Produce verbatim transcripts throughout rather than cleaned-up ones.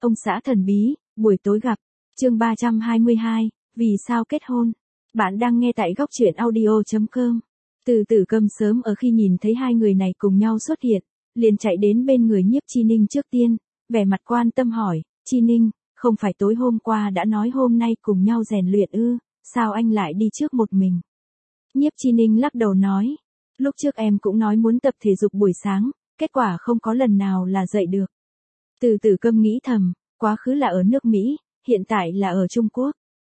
Ông xã thần bí, buổi tối gặp. Chương ba trăm hai mươi hai, vì sao kết hôn? Bạn đang nghe tại góc truyện audio chấm com. Từ Tử Câm sớm ở khi nhìn thấy hai người này cùng nhau xuất hiện, liền chạy đến bên người Nhiếp Chi Ninh trước tiên, vẻ mặt quan tâm hỏi, Chi Ninh, không phải tối hôm qua đã nói hôm nay cùng nhau rèn luyện ư, sao anh lại đi trước một mình? Nhiếp Chi Ninh lắc đầu nói, lúc trước em cũng nói muốn tập thể dục buổi sáng, kết quả không có lần nào là dậy được. Từ Tử Câm nghĩ thầm, quá khứ là ở nước Mỹ, hiện tại là ở Trung Quốc.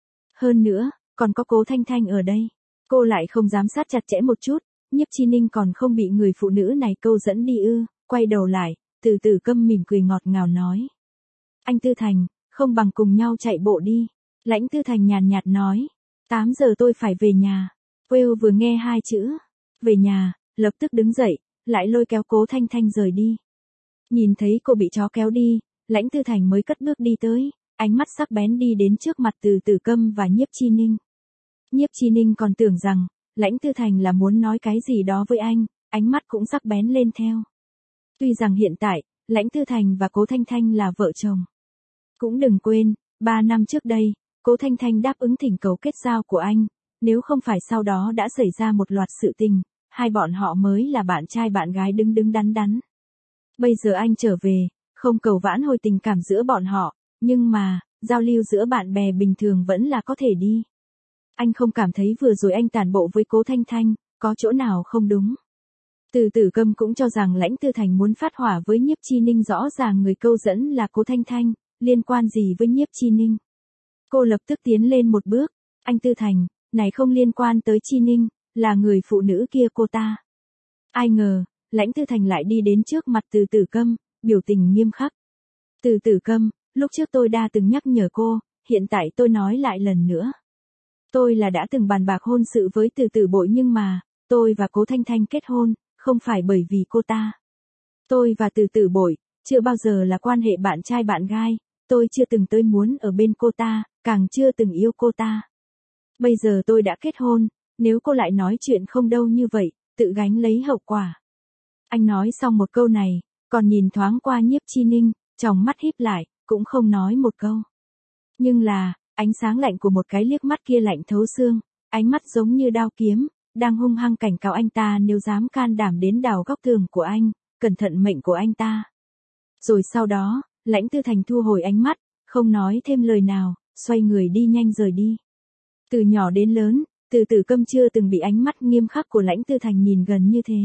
Hơn nữa, còn có Cố Thanh Thanh ở đây. Cô lại không giám sát chặt chẽ một chút, Nhiếp Chi Ninh còn không bị người phụ nữ này câu dẫn đi ư, quay đầu lại, Từ Tử Câm mỉm cười ngọt ngào nói. Anh Tư Thành, không bằng cùng nhau chạy bộ đi. Lãnh Tư Thành nhàn nhạt nói, tám giờ tôi phải về nhà. Will vừa nghe hai chữ, về nhà, lập tức đứng dậy, lại lôi kéo Cố Thanh Thanh rời đi. Nhìn thấy cô bị chó kéo đi, Lãnh Tư Thành mới cất bước đi tới, ánh mắt sắc bén đi đến trước mặt Từ Tử Câm và Nhiếp Chi Ninh. Nhiếp Chi Ninh còn tưởng rằng, Lãnh Tư Thành là muốn nói cái gì đó với anh, ánh mắt cũng sắc bén lên theo. Tuy rằng hiện tại, Lãnh Tư Thành và Cố Thanh Thanh là vợ chồng. Cũng đừng quên, ba năm trước đây, Cố Thanh Thanh đáp ứng thỉnh cầu kết giao của anh, nếu không phải sau đó đã xảy ra một loạt sự tình, hai bọn họ mới là bạn trai bạn gái đứng đứng đắn đắn. Bây giờ anh trở về, không cầu vãn hồi tình cảm giữa bọn họ, nhưng mà, giao lưu giữa bạn bè bình thường vẫn là có thể đi. Anh không cảm thấy vừa rồi anh tàn bộ với Cố Thanh Thanh, có chỗ nào không đúng. Từ Tử Câm cũng cho rằng Lãnh Tư Thành muốn phát hỏa với Nhiếp Chi Ninh, rõ ràng người câu dẫn là Cố Thanh Thanh, liên quan gì với Nhiếp Chi Ninh. Cô lập tức tiến lên một bước, anh Tư Thành, này không liên quan tới Chi Ninh, là người phụ nữ kia cô ta. Ai ngờ, Lãnh Tư Thành lại đi đến trước mặt Từ Tử Câm, biểu tình nghiêm khắc. Từ Tử Câm, lúc trước tôi đã từng nhắc nhở cô, hiện tại tôi nói lại lần nữa. Tôi là đã từng bàn bạc hôn sự với Từ Tử Bội, nhưng mà, tôi và Cố Thanh Thanh kết hôn, không phải bởi vì cô ta. Tôi và Từ Tử Bội, chưa bao giờ là quan hệ bạn trai bạn gái, tôi chưa từng tôi muốn ở bên cô ta, càng chưa từng yêu cô ta. Bây giờ tôi đã kết hôn, nếu cô lại nói chuyện không đâu như vậy, tự gánh lấy hậu quả. Anh nói xong một câu này, còn nhìn thoáng qua Nhiếp Chi Ninh, tròng mắt híp lại, cũng không nói một câu. Nhưng là, ánh sáng lạnh của một cái liếc mắt kia lạnh thấu xương, ánh mắt giống như đao kiếm, đang hung hăng cảnh cáo anh ta nếu dám can đảm đến đào góc tường của anh, cẩn thận mệnh của anh ta. Rồi sau đó, Lãnh Tư Thành thu hồi ánh mắt, không nói thêm lời nào, xoay người đi nhanh rời đi. Từ nhỏ đến lớn, Từ Tử Câm chưa từng bị ánh mắt nghiêm khắc của Lãnh Tư Thành nhìn gần như thế.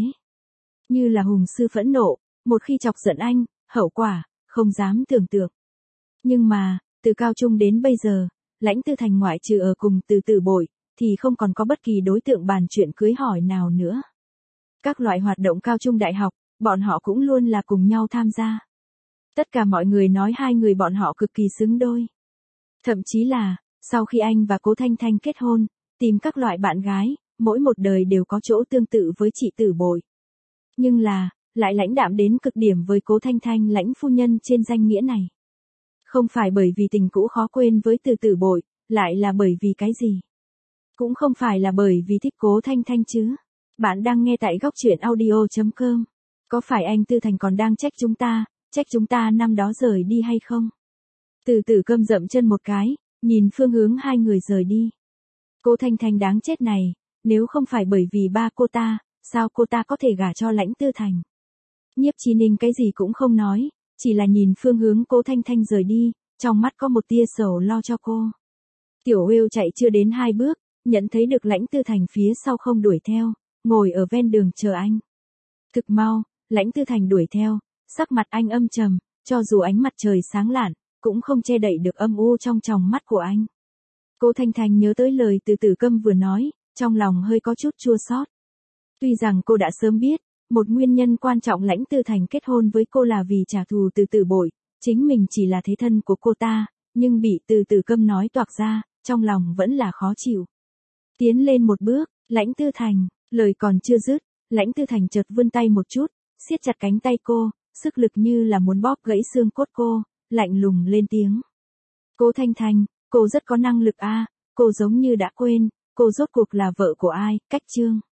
Như là hùng sư phẫn nộ, một khi chọc giận anh, hậu quả, không dám tưởng tượng. Nhưng mà, từ cao trung đến bây giờ, Lãnh Tư Thành ngoại trừ ở cùng Từ Tử Bội, thì không còn có bất kỳ đối tượng bàn chuyện cưới hỏi nào nữa. Các loại hoạt động cao trung đại học, bọn họ cũng luôn là cùng nhau tham gia. Tất cả mọi người nói hai người bọn họ cực kỳ xứng đôi. Thậm chí là, sau khi anh và Cố Thanh Thanh kết hôn, tìm các loại bạn gái, mỗi một đời đều có chỗ tương tự với chị Tử Bội. Nhưng là, lại lãnh đạm đến cực điểm với Cố Thanh Thanh Lãnh phu nhân trên danh nghĩa này. Không phải bởi vì tình cũ khó quên với Từ Tử Bội, lại là bởi vì cái gì? Cũng không phải là bởi vì thích Cố Thanh Thanh chứ. Bạn đang nghe tại góc truyện audio chấm com. Có phải anh Tư Thành còn đang trách chúng ta, trách chúng ta năm đó rời đi hay không? Từ Tử Câm dậm chân một cái, nhìn phương hướng hai người rời đi. Cố Thanh Thanh đáng chết này, nếu không phải bởi vì ba cô ta, sao cô ta có thể gả cho Lãnh Tư Thành? Nhiếp Chi Ninh cái gì cũng không nói, chỉ là nhìn phương hướng Cố Thanh Thanh rời đi, trong mắt có một tia sầu lo cho cô. Tiểu Will chạy chưa đến hai bước, nhận thấy được Lãnh Tư Thành phía sau không đuổi theo, ngồi ở ven đường chờ anh. Thực mau, Lãnh Tư Thành đuổi theo, sắc mặt anh âm trầm, cho dù ánh mặt trời sáng lạn, cũng không che đậy được âm u trong tròng mắt của anh. Cố Thanh Thanh nhớ tới lời Từ Tử Câm vừa nói, trong lòng hơi có chút chua xót. Tuy rằng cô đã sớm biết, một nguyên nhân quan trọng Lãnh Tư Thành kết hôn với cô là vì trả thù Từ Tử Bội, chính mình chỉ là thế thân của cô ta, nhưng bị Từ Tử Câm nói toạc ra, trong lòng vẫn là khó chịu. Tiến lên một bước, Lãnh Tư Thành, lời còn chưa dứt, Lãnh Tư Thành chợt vươn tay một chút, siết chặt cánh tay cô, sức lực như là muốn bóp gãy xương cốt cô, lạnh lùng lên tiếng. Cố Thanh Thanh, cô rất có năng lực a, cô giống như đã quên, cô rốt cuộc là vợ của ai, cách chương.